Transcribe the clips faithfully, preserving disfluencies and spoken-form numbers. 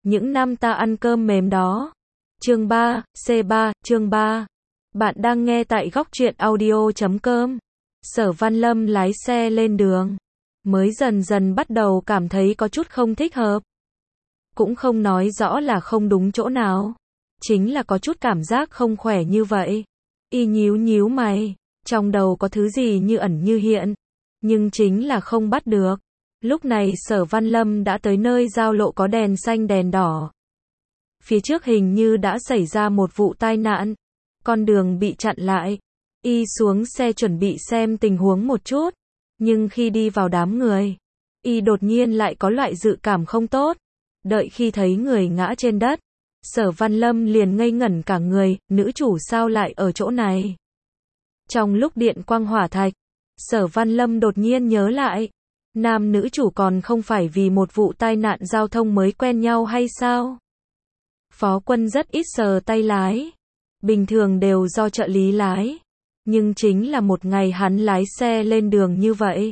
những năm ta ăn cơm mềm đó. Chương ba, C ba, chương ba. Bạn đang nghe tại góc truyện audio chấm com. Sở Văn Lâm lái xe lên đường, mới dần dần bắt đầu cảm thấy có chút không thích hợp. Cũng không nói rõ là không đúng chỗ nào, chính là có chút cảm giác không khỏe như vậy. Y nhíu nhíu mày, trong đầu có thứ gì như ẩn như hiện, nhưng chính là không bắt được. Lúc này Sở Văn Lâm đã tới nơi giao lộ có đèn xanh đèn đỏ. Phía trước hình như đã xảy ra một vụ tai nạn, con đường bị chặn lại. Y xuống xe chuẩn bị xem tình huống một chút, nhưng khi đi vào đám người, Y đột nhiên lại có loại dự cảm không tốt. Đợi khi thấy người ngã trên đất, Sở Văn Lâm liền ngây ngẩn cả người, nữ chủ sao lại ở chỗ này? Trong lúc điện quang hỏa thạch, Sở Văn Lâm đột nhiên nhớ lại, nam nữ chủ còn không phải vì một vụ tai nạn giao thông mới quen nhau hay sao? Phó Quân rất ít sờ tay lái, bình thường đều do trợ lý lái, nhưng chính là một ngày hắn lái xe lên đường như vậy.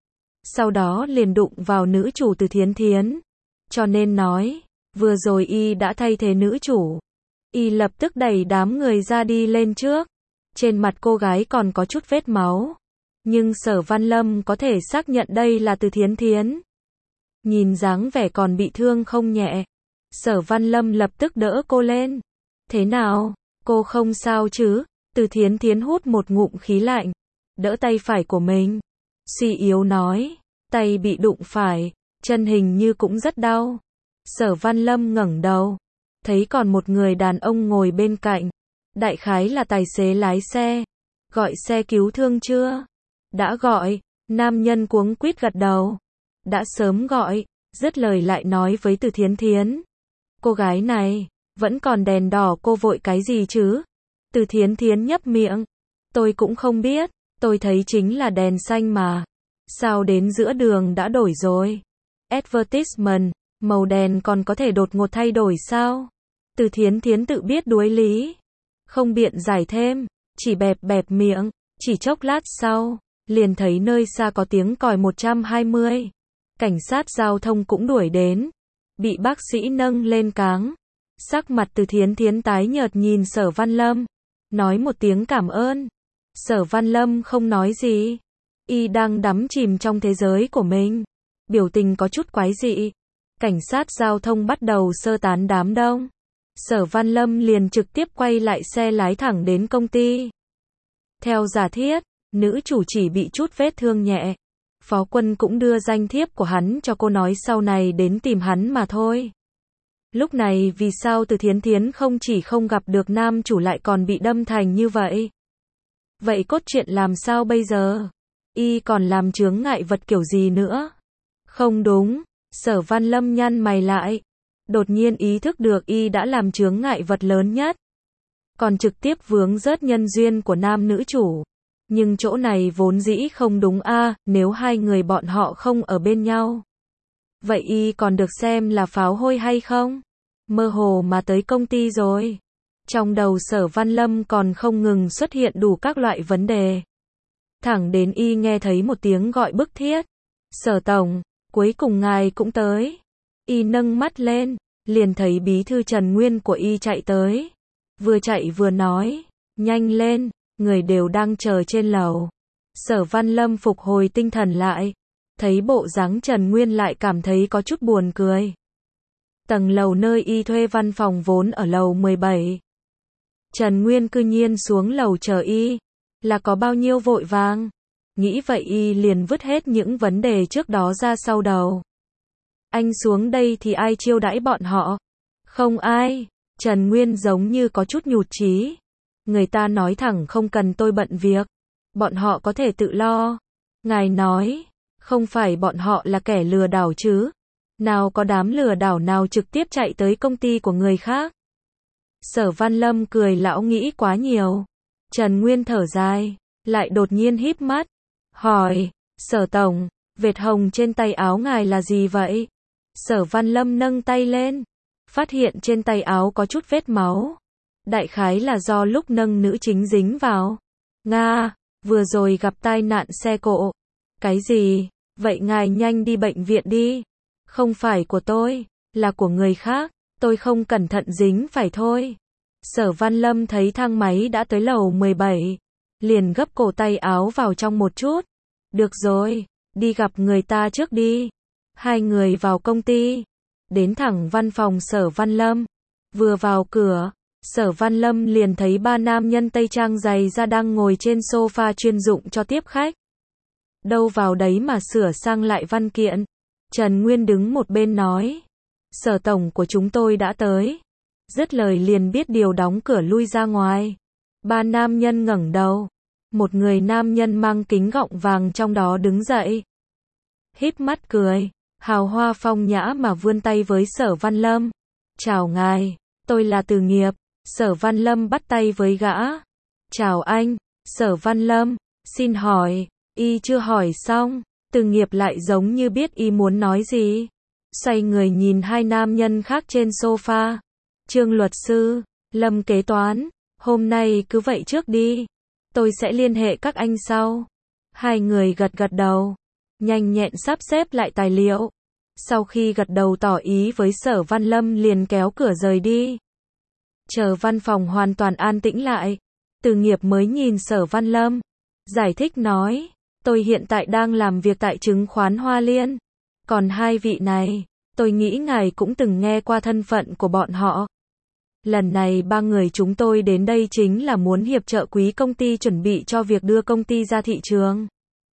Sau đó liền đụng vào nữ chủ Từ Thiến Thiến, cho nên nói, vừa rồi Y đã thay thế nữ chủ. Y lập tức đẩy đám người ra đi lên trước, trên mặt cô gái còn có chút vết máu, nhưng Sở Văn Lâm có thể xác nhận đây là Từ Thiến Thiến. Nhìn dáng vẻ còn bị thương không nhẹ, Sở Văn Lâm lập tức đỡ cô lên. Thế nào, cô không sao chứ? Từ Thiến Thiến hút một ngụm khí lạnh, đỡ tay phải của mình, suy yếu nói, tay bị đụng phải, chân hình như cũng rất đau. Sở Văn Lâm ngẩng đầu, thấy còn một người đàn ông ngồi bên cạnh, đại khái là tài xế lái xe. Gọi xe cứu thương chưa? Đã gọi, nam nhân cuống quýt gật đầu. Đã sớm gọi, dứt lời lại nói với Từ Thiến Thiến. Cô gái này, vẫn còn đèn đỏ cô vội cái gì chứ? Từ Thiến Thiến nhấp miệng. Tôi cũng không biết, tôi thấy chính là đèn xanh mà. Sao đến giữa đường đã đổi rồi? Advertisement, màu đèn còn có thể đột ngột thay đổi sao? Từ Thiến Thiến tự biết đuối lý, không biện giải thêm, chỉ bẹp bẹp miệng. Chỉ chốc lát sau, liền thấy nơi xa có tiếng còi một trăm hai mươi. Cảnh sát giao thông cũng đuổi đến, bị bác sĩ nâng lên cáng. Sắc mặt Từ Thiến Thiến tái nhợt nhìn Sở Văn Lâm, nói một tiếng cảm ơn. Sở Văn Lâm không nói gì, Y đang đắm chìm trong thế giới của mình, biểu tình có chút quái dị. Cảnh sát giao thông bắt đầu sơ tán đám đông, Sở Văn Lâm liền trực tiếp quay lại xe lái thẳng đến công ty. Theo giả thiết, nữ chủ chỉ bị chút vết thương nhẹ. Phó Quân cũng đưa danh thiếp của hắn cho cô, nói sau này đến tìm hắn mà thôi. Lúc này vì sao Từ Thiến Thiến không chỉ không gặp được nam chủ lại còn bị đâm thành như vậy? Vậy cốt truyện làm sao bây giờ? Y còn làm chướng ngại vật kiểu gì nữa? Không đúng, Sở Văn Lâm nhăn mày lại. Đột nhiên ý thức được Y đã làm chướng ngại vật lớn nhất, còn trực tiếp vướng rớt nhân duyên của nam nữ chủ. Nhưng chỗ này vốn dĩ không đúng a, à, nếu hai người bọn họ không ở bên nhau, vậy Y còn được xem là pháo hôi hay không? Mơ hồ mà tới công ty rồi. Trong đầu Sở Văn Lâm còn không ngừng xuất hiện đủ các loại vấn đề. Thẳng đến Y nghe thấy một tiếng gọi bức thiết. Sở tổng, cuối cùng ngài cũng tới. Y nâng mắt lên, liền thấy bí thư Trần Nguyên của Y chạy tới. Vừa chạy vừa nói, nhanh lên, người đều đang chờ trên lầu. Sở Văn Lâm phục hồi tinh thần lại, thấy bộ dáng Trần Nguyên lại cảm thấy có chút buồn cười. Tầng lầu nơi Y thuê văn phòng vốn ở lầu mười bảy. Trần Nguyên cư nhiên xuống lầu chờ Y, là có bao nhiêu vội vàng? Nghĩ vậy Y liền vứt hết những vấn đề trước đó ra sau đầu. Anh xuống đây thì ai chiêu đãi bọn họ? Không ai. Trần Nguyên giống như có chút nhụt chí. Người ta nói thẳng không cần tôi bận việc, bọn họ có thể tự lo. Ngài nói, không phải bọn họ là kẻ lừa đảo chứ? Nào có đám lừa đảo nào trực tiếp chạy tới công ty của người khác? Sở Văn Lâm cười lão nghĩ quá nhiều. Trần Nguyên thở dài, lại đột nhiên híp mắt, hỏi, Sở tổng, vệt hồng trên tay áo ngài là gì vậy? Sở Văn Lâm nâng tay lên, phát hiện trên tay áo có chút vết máu. Đại khái là do lúc nâng nữ chính dính vào. Nga, vừa rồi gặp tai nạn xe cộ. Cái gì? Vậy ngài nhanh đi bệnh viện đi. Không phải của tôi, là của người khác. Tôi không cẩn thận dính phải thôi. Sở Văn Lâm thấy thang máy đã tới lầu mười bảy, liền gấp cổ tay áo vào trong một chút. Được rồi, đi gặp người ta trước đi. Hai người vào công ty, đến thẳng văn phòng Sở Văn Lâm. Vừa vào cửa, Sở Văn Lâm liền thấy ba nam nhân tây trang dày da đang ngồi trên sofa chuyên dụng cho tiếp khách. Đâu vào đấy mà sửa sang lại văn kiện. Trần Nguyên đứng một bên nói, Sở tổng của chúng tôi đã tới. Dứt lời liền biết điều đóng cửa lui ra ngoài. Ba nam nhân ngẩng đầu. Một người nam nhân mang kính gọng vàng trong đó đứng dậy. Híp mắt cười, hào hoa phong nhã mà vươn tay với Sở Văn Lâm. Chào ngài, tôi là Từ Nghiệp. Sở Văn Lâm bắt tay với gã. Chào anh, Sở Văn Lâm, xin hỏi, y chưa hỏi xong. Từ Nghiệp lại giống như biết y muốn nói gì. Xoay người nhìn hai nam nhân khác trên sofa. Trương luật sư, Lâm kế toán, hôm nay cứ vậy trước đi. Tôi sẽ liên hệ các anh sau. Hai người gật gật đầu, nhanh nhẹn sắp xếp lại tài liệu. Sau khi gật đầu tỏ ý với Sở Văn Lâm liền kéo cửa rời đi. Chờ văn phòng hoàn toàn an tĩnh lại, Từ Nghiệp mới nhìn Sở Văn Lâm, giải thích nói, tôi hiện tại đang làm việc tại chứng khoán Hoa Liên. Còn hai vị này, tôi nghĩ ngài cũng từng nghe qua thân phận của bọn họ. Lần này ba người chúng tôi đến đây chính là muốn hiệp trợ quý công ty chuẩn bị cho việc đưa công ty ra thị trường.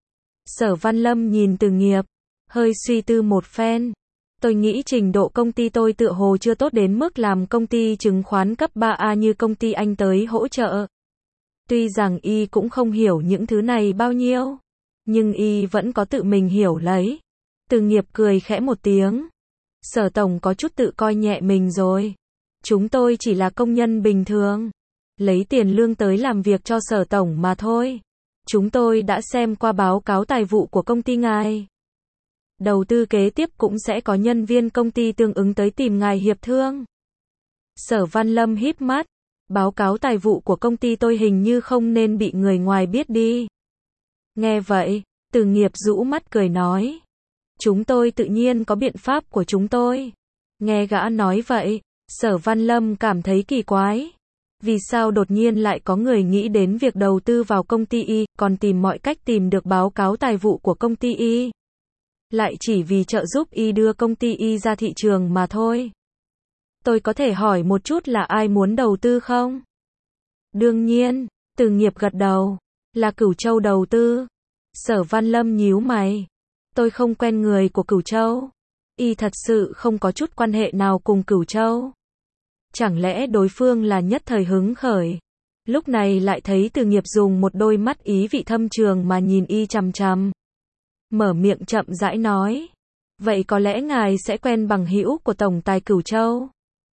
Sở Văn Lâm nhìn Từ Nghiệp, hơi suy tư một phen. Tôi nghĩ trình độ công ty tôi tựa hồ chưa tốt đến mức làm công ty chứng khoán cấp ba A như công ty anh tới hỗ trợ. Tuy rằng y cũng không hiểu những thứ này bao nhiêu, nhưng y vẫn có tự mình hiểu lấy. Từ Nghiệp cười khẽ một tiếng. Sở tổng có chút tự coi nhẹ mình rồi. Chúng tôi chỉ là công nhân bình thường, lấy tiền lương tới làm việc cho Sở tổng mà thôi. Chúng tôi đã xem qua báo cáo tài vụ của công ty ngài. Đầu tư kế tiếp cũng sẽ có nhân viên công ty tương ứng tới tìm ngài hiệp thương. Sở Văn Lâm híp mắt. Báo cáo tài vụ của công ty tôi hình như không nên bị người ngoài biết đi. Nghe vậy, Từ Nghiệp rũ mắt cười nói. Chúng tôi tự nhiên có biện pháp của chúng tôi. Nghe gã nói vậy, Sở Văn Lâm cảm thấy kỳ quái. Vì sao đột nhiên lại có người nghĩ đến việc đầu tư vào công ty Y, còn tìm mọi cách tìm được báo cáo tài vụ của công ty Y. Lại chỉ vì trợ giúp Y đưa công ty Y ra thị trường mà thôi. Tôi có thể hỏi một chút là ai muốn đầu tư không? Đương nhiên, Từ Nghiệp gật đầu. Là Cửu Châu đầu tư. Sở Văn Lâm nhíu mày. Tôi không quen người của Cửu Châu. Y thật sự không có chút quan hệ nào cùng Cửu Châu. Chẳng lẽ đối phương là nhất thời hứng khởi? Lúc này lại thấy Từ Nghiệp dùng một đôi mắt ý vị thâm trường mà nhìn y chằm chằm. Mở miệng chậm rãi nói. Vậy có lẽ ngài sẽ quen bằng hữu của tổng tài Cửu Châu.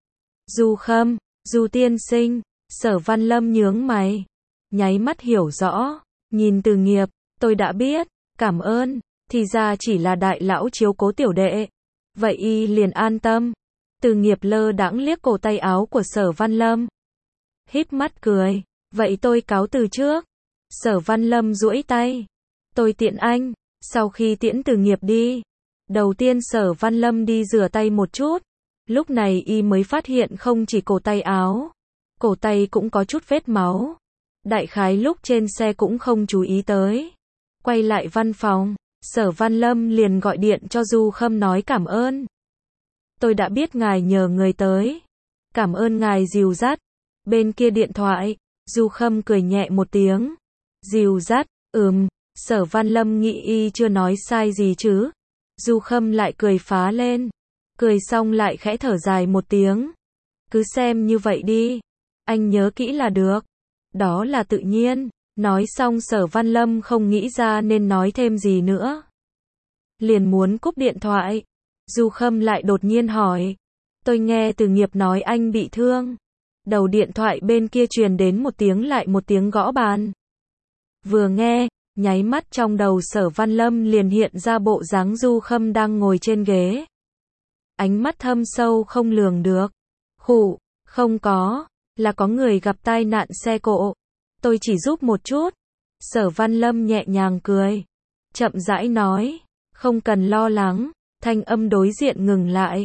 Du Khâm, Du tiên sinh. Sở Văn Lâm nhướng mày, nháy mắt hiểu rõ, nhìn Từ Nghiệp, tôi đã biết, cảm ơn, thì ra chỉ là đại lão chiếu cố tiểu đệ. Vậy y liền an tâm. Từ Nghiệp lơ đãng liếc cổ tay áo của Sở Văn Lâm, híp mắt cười, vậy tôi cáo từ trước. Sở Văn Lâm duỗi tay, tôi tiện anh. Sau khi tiễn Từ Nghiệp đi, đầu tiên Sở Văn Lâm đi rửa tay một chút. Lúc này y mới phát hiện không chỉ cổ tay áo, cổ tay cũng có chút vết máu. Đại khái lúc trên xe cũng không chú ý tới. Quay lại văn phòng, Sở Văn Lâm liền gọi điện cho Du Khâm nói cảm ơn. Tôi đã biết ngài nhờ người tới. Cảm ơn ngài dìu dắt. Bên kia điện thoại, Du Khâm cười nhẹ một tiếng. Dìu dắt, ừm, Sở Văn Lâm nghĩ y chưa nói sai gì chứ. Du Khâm lại cười phá lên. Cười xong lại khẽ thở dài một tiếng. Cứ xem như vậy đi. Anh nhớ kỹ là được. Đó là tự nhiên. Nói xong Sở Văn Lâm không nghĩ ra nên nói thêm gì nữa. Liền muốn cúp điện thoại. Du Khâm lại đột nhiên hỏi. Tôi nghe Từ Nghiệp nói anh bị thương. Đầu điện thoại bên kia truyền đến một tiếng lại một tiếng gõ bàn. Vừa nghe, nháy mắt trong đầu Sở Văn Lâm liền hiện ra bộ dáng Du Khâm đang ngồi trên ghế. Ánh mắt thâm sâu không lường được. Khụ, không có, là có người gặp tai nạn xe cộ. Tôi chỉ giúp một chút. Sở Văn Lâm nhẹ nhàng cười. Chậm rãi nói. Không cần lo lắng. Thanh âm đối diện ngừng lại.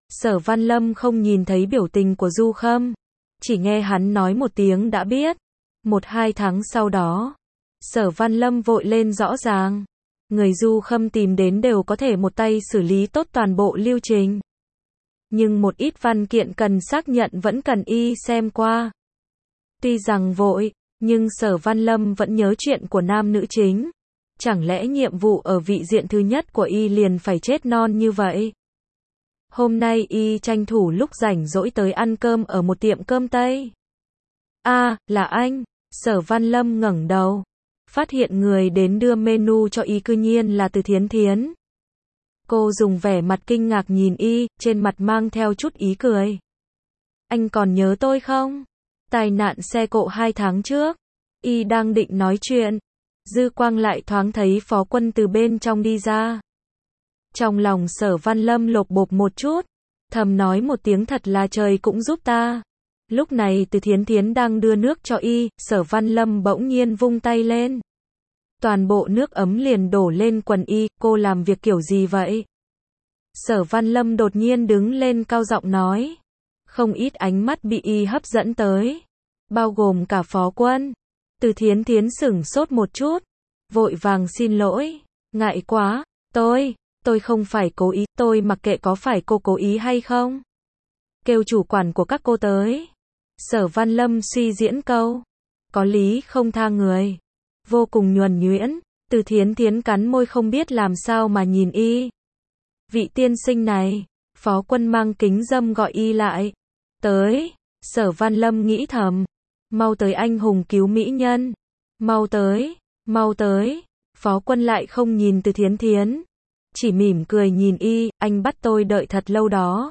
Sở Văn Lâm không nhìn thấy biểu tình của Du Khâm, chỉ nghe hắn nói một tiếng đã biết. Một hai tháng sau đó, Sở Văn Lâm vội lên rõ ràng. Người Du Khâm tìm đến đều có thể một tay xử lý tốt toàn bộ lưu trình. Nhưng một ít văn kiện cần xác nhận vẫn cần y xem qua. Tuy rằng vội, nhưng Sở Văn Lâm vẫn nhớ chuyện của nam nữ chính. Chẳng lẽ nhiệm vụ ở vị diện thứ nhất của y liền phải chết non như vậy? Hôm nay y tranh thủ lúc rảnh rỗi tới ăn cơm ở một tiệm cơm Tây. A, à, là anh. Sở Văn Lâm ngẩng đầu, phát hiện người đến đưa menu cho y cư nhiên là Từ Thiến Thiến. Cô dùng vẻ mặt kinh ngạc nhìn y, trên mặt mang theo chút ý cười. Anh còn nhớ tôi không? Tai nạn xe cộ hai tháng trước. Y đang định nói chuyện, dư quang lại thoáng thấy Phó Quân từ bên trong đi ra. Trong lòng Sở Văn Lâm lột bột một chút, thầm nói một tiếng thật là trời cũng giúp ta. Lúc này Từ Thiến Thiến đang đưa nước cho y, Sở Văn Lâm bỗng nhiên vung tay lên. Toàn bộ nước ấm liền đổ lên quần y, cô làm việc kiểu gì vậy? Sở Văn Lâm đột nhiên đứng lên cao giọng nói. Không ít ánh mắt bị y hấp dẫn tới, bao gồm cả Phó Quân. Từ Thiến Thiến sửng sốt một chút, vội vàng xin lỗi, ngại quá, tôi, tôi không phải cố ý, tôi mặc kệ có phải cô cố ý hay không. Kêu chủ quản của các cô tới. Sở Văn Lâm suy diễn câu, có lý không tha người, vô cùng nhuần nhuyễn. Từ Thiến Thiến cắn môi không biết làm sao mà nhìn y. Vị tiên sinh này, Phó Quân mang kính dâm gọi y lại. Tới, Sở Văn Lâm nghĩ thầm, mau tới anh hùng cứu mỹ nhân, mau tới, mau tới. Phó Quân lại không nhìn Từ Thiến Thiến, chỉ mỉm cười nhìn y, anh bắt tôi đợi thật lâu đó.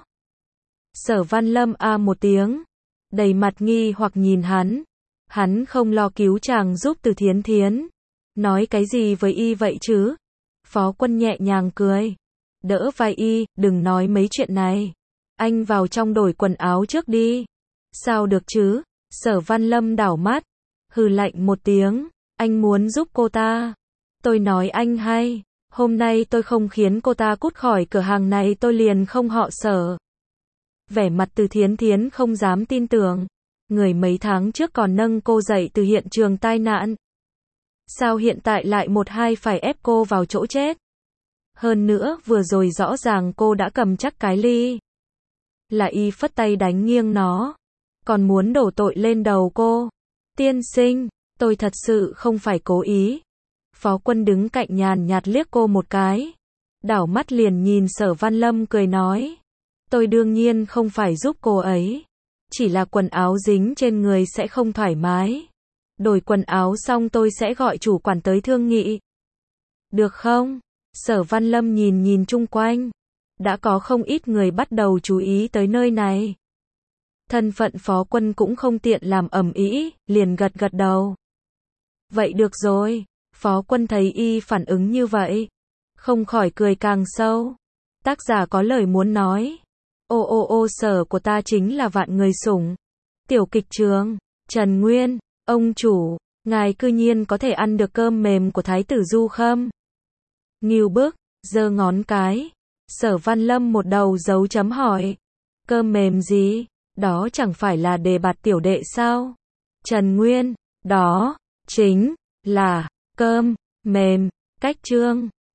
Sở Văn Lâm a à một tiếng, đầy mặt nghi hoặc nhìn hắn. Hắn không lo cứu chàng giúp Từ Thiến Thiến. Nói cái gì với y vậy chứ? Phó Quân nhẹ nhàng cười, đỡ vai y, đừng nói mấy chuyện này. Anh vào trong đổi quần áo trước đi. Sao được chứ? Sở Văn Lâm đảo mắt, hừ lạnh một tiếng, anh muốn giúp cô ta. Tôi nói anh hay, hôm nay tôi không khiến cô ta cút khỏi cửa hàng này tôi liền không họ Sở. Vẻ mặt Từ Thiến Thiến không dám tin tưởng. Người mấy tháng trước còn nâng cô dậy từ hiện trường tai nạn. Sao hiện tại lại một hai phải ép cô vào chỗ chết? Hơn nữa vừa rồi rõ ràng cô đã cầm chắc cái ly. Là y phất tay đánh nghiêng nó, còn muốn đổ tội lên đầu cô. Tiên sinh, tôi thật sự không phải cố ý. Phó Quân đứng cạnh nhàn nhạt liếc cô một cái, đảo mắt liền nhìn Sở Văn Lâm cười nói. Tôi đương nhiên không phải giúp cô ấy. Chỉ là quần áo dính trên người sẽ không thoải mái. Đổi quần áo xong tôi sẽ gọi chủ quản tới thương nghị. Được không? Sở Văn Lâm nhìn nhìn chung quanh. Đã có không ít người bắt đầu chú ý tới nơi này. Thân phận Phó Quân cũng không tiện làm ầm ĩ, liền gật gật đầu. Vậy được rồi. Phó Quân thấy y phản ứng như vậy, không khỏi cười càng sâu. Tác giả có lời muốn nói. Ô ô ô Sở của ta chính là vạn người sủng. Tiểu kịch trường, Trần Nguyên, ông chủ, ngài cư nhiên có thể ăn được cơm mềm của Thái tử Du Khâm. Ngưu bức, giơ ngón cái. Sở Văn Lâm một đầu dấu chấm hỏi. Cơm mềm gì? Đó chẳng phải là đề bạt tiểu đệ sao? Trần Nguyên, đó chính là cơm mềm. Cách chương